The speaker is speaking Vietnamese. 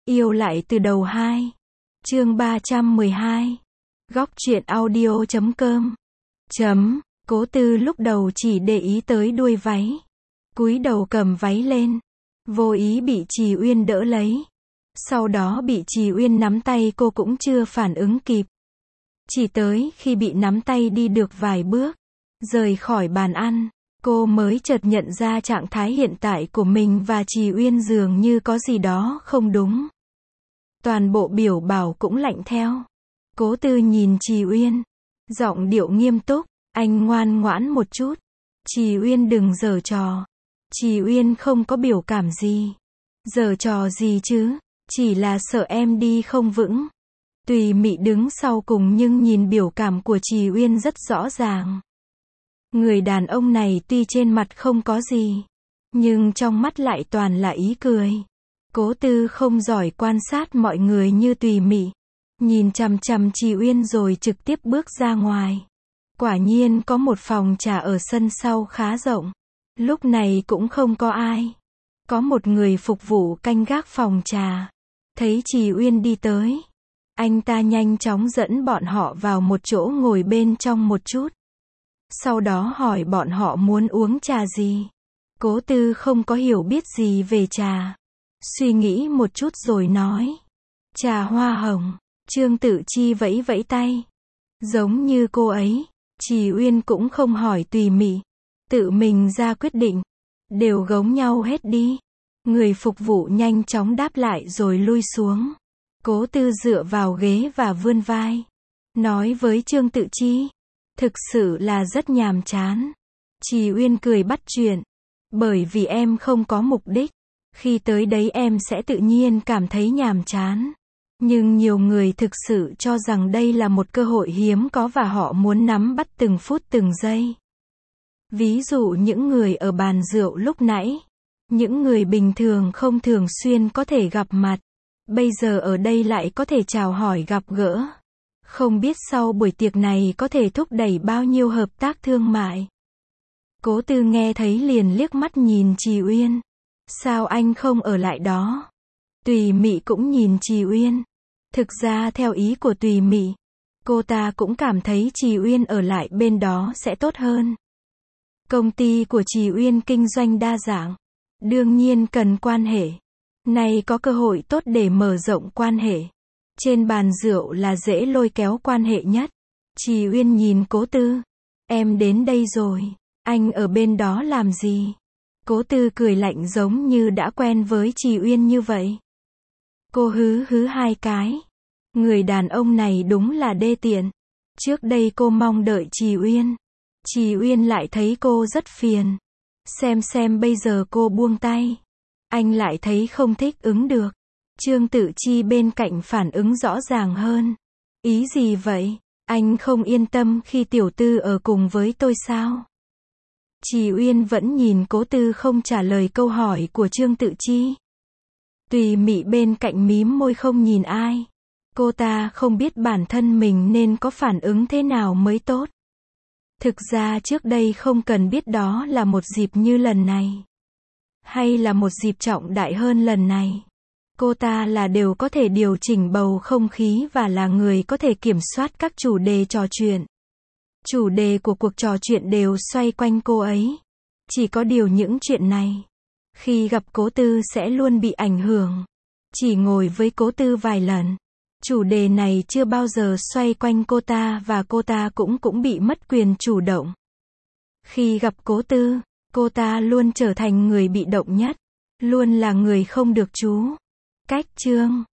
Yêu lại từ đầu 2. Chương 312. Góc truyện audio.com. Cố Tư lúc đầu chỉ để ý tới đuôi váy. Cúi đầu cầm váy lên. Vô ý bị Trì Uyên đỡ lấy. Sau đó bị Trì Uyên nắm tay, cô cũng chưa phản ứng kịp. Chỉ tới khi bị nắm tay đi được vài bước, rời khỏi bàn ăn, cô mới chợt nhận ra trạng thái hiện tại của mình và Trì Uyên dường như có gì đó không đúng. Toàn bộ biểu bảo cũng lạnh theo. Cố Tư nhìn Trì Uyên, giọng điệu nghiêm túc, anh ngoan ngoãn một chút. Trì Uyên đừng giở trò. Trì Uyên không có biểu cảm gì. Giở trò gì chứ, chỉ là sợ em đi không vững. Tùy Mị đứng sau cùng nhưng nhìn biểu cảm của Trì Uyên rất rõ ràng. Người đàn ông này tuy trên mặt không có gì, nhưng trong mắt lại toàn là ý cười. Cố Tư không giỏi quan sát mọi người như Tùy Mị. Nhìn chằm chằm Trì Uyên rồi trực tiếp bước ra ngoài. Quả nhiên có một phòng trà ở sân sau khá rộng. Lúc này cũng không có ai. Có một người phục vụ canh gác phòng trà. Thấy Trì Uyên đi tới, anh ta nhanh chóng dẫn bọn họ vào một chỗ ngồi bên trong một chút. Sau đó hỏi bọn họ muốn uống trà gì. Cố Tư không có hiểu biết gì về trà. Suy nghĩ một chút rồi nói. Trà hoa hồng. Trương Tự Chi vẫy vẫy tay. Giống như cô ấy, Trì Uyên cũng không hỏi Tùy Mị. Tự mình ra quyết định. Đều giống nhau hết đi. Người phục vụ nhanh chóng đáp lại rồi lui xuống. Cố Tư dựa vào ghế và vươn vai. Nói với Trương Tự Chi. Thực sự là rất nhàm chán. Trì Uyên cười bắt chuyện. Bởi vì em không có mục đích. Khi tới đấy em sẽ tự nhiên cảm thấy nhàm chán. Nhưng nhiều người thực sự cho rằng đây là một cơ hội hiếm có và họ muốn nắm bắt từng phút từng giây. Ví dụ những người ở bàn rượu lúc nãy. Những người bình thường không thường xuyên có thể gặp mặt. Bây giờ ở đây lại có thể chào hỏi gặp gỡ. Không biết sau buổi tiệc này có thể thúc đẩy bao nhiêu hợp tác thương mại. Cố Tư nghe thấy liền liếc mắt nhìn Trì Uyên. Sao anh không ở lại đó? Tùy Mị cũng nhìn Trì Uyên. Thực ra theo ý của Tùy Mị, cô ta cũng cảm thấy Trì Uyên ở lại bên đó sẽ tốt hơn. Công ty của Trì Uyên kinh doanh đa dạng. Đương nhiên cần quan hệ. Này có cơ hội tốt để mở rộng quan hệ. Trên bàn rượu là dễ lôi kéo quan hệ nhất. Trì Uyên nhìn Cố Tư. Em đến đây rồi. Anh ở bên đó làm gì? Cố Tư cười lạnh giống như đã quen với Trì Uyên như vậy. Cô hứ hứ hai cái. Người đàn ông này đúng là đê tiện. Trước đây cô mong đợi Trì Uyên. Trì Uyên lại thấy cô rất phiền. Xem bây giờ cô buông tay. Anh lại thấy không thích ứng được. Trương Tự Chi bên cạnh phản ứng rõ ràng hơn. Ý gì vậy? Anh không yên tâm khi tiểu tư ở cùng với tôi sao? Trì Uyên vẫn nhìn Cố Tư không trả lời câu hỏi của Trương Tự Chi. Tùy Mị bên cạnh mím môi không nhìn ai. Cô ta không biết bản thân mình nên có phản ứng thế nào mới tốt. Thực ra trước đây không cần biết đó là một dịp như lần này. Hay là một dịp trọng đại hơn lần này. Cô ta là đều có thể điều chỉnh bầu không khí và là người có thể kiểm soát các chủ đề trò chuyện. Chủ đề của cuộc trò chuyện đều xoay quanh cô ấy. Chỉ có điều những chuyện này, khi gặp Cố Tư sẽ luôn bị ảnh hưởng. Chỉ ngồi với Cố Tư vài lần, chủ đề này chưa bao giờ xoay quanh cô ta và cô ta cũng bị mất quyền chủ động. Khi gặp Cố Tư, cô ta luôn trở thành người bị động nhất. Luôn là người không được chú. Cách chương